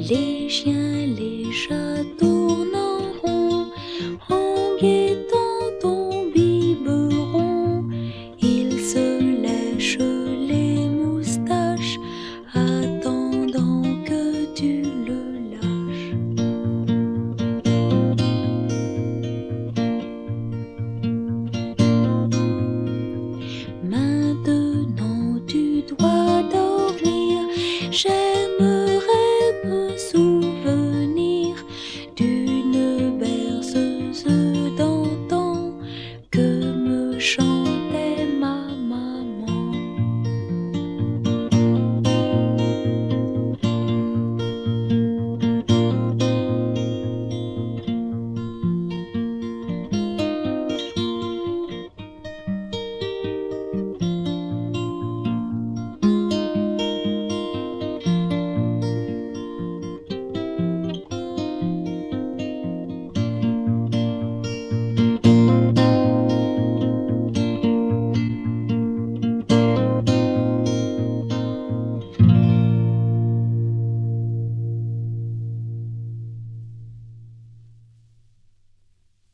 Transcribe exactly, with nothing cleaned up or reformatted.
Les chiens, les chats tournent en rond, en guettant ton biberon. Ils se lèchent les moustaches, attendant que tu le lâches. Maintenant tu dois dormir. J'ai